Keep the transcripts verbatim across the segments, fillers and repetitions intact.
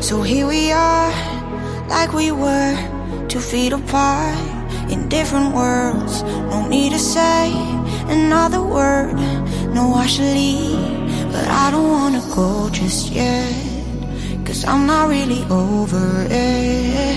So here we are, like we were, two feet apart, in different worlds. No need to say another word. No, I should leave, but I don't wanna go just yet, 'cause I'm not really over it.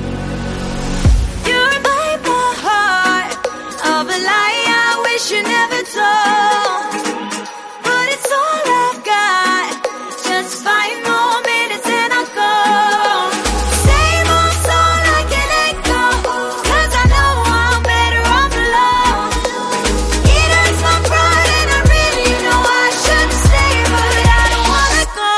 You break my heart of a lie I wish you never told, but it's all I've got. Just five more minutes and I'll go. Same old song I can echo, 'cause I know I'm better off alone. It hurts my pride and I really know I should stay, but I don't wanna go.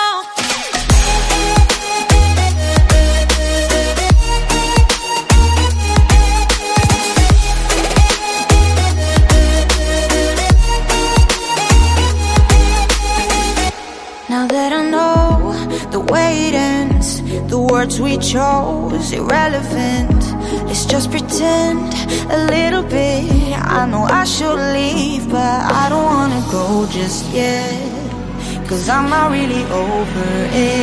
Now that I know the way it ends, the words we chose, irrelevant. Let's just pretend a little bit. I know I should leave, but I don't wanna go just yet, 'cause I'm not really over it.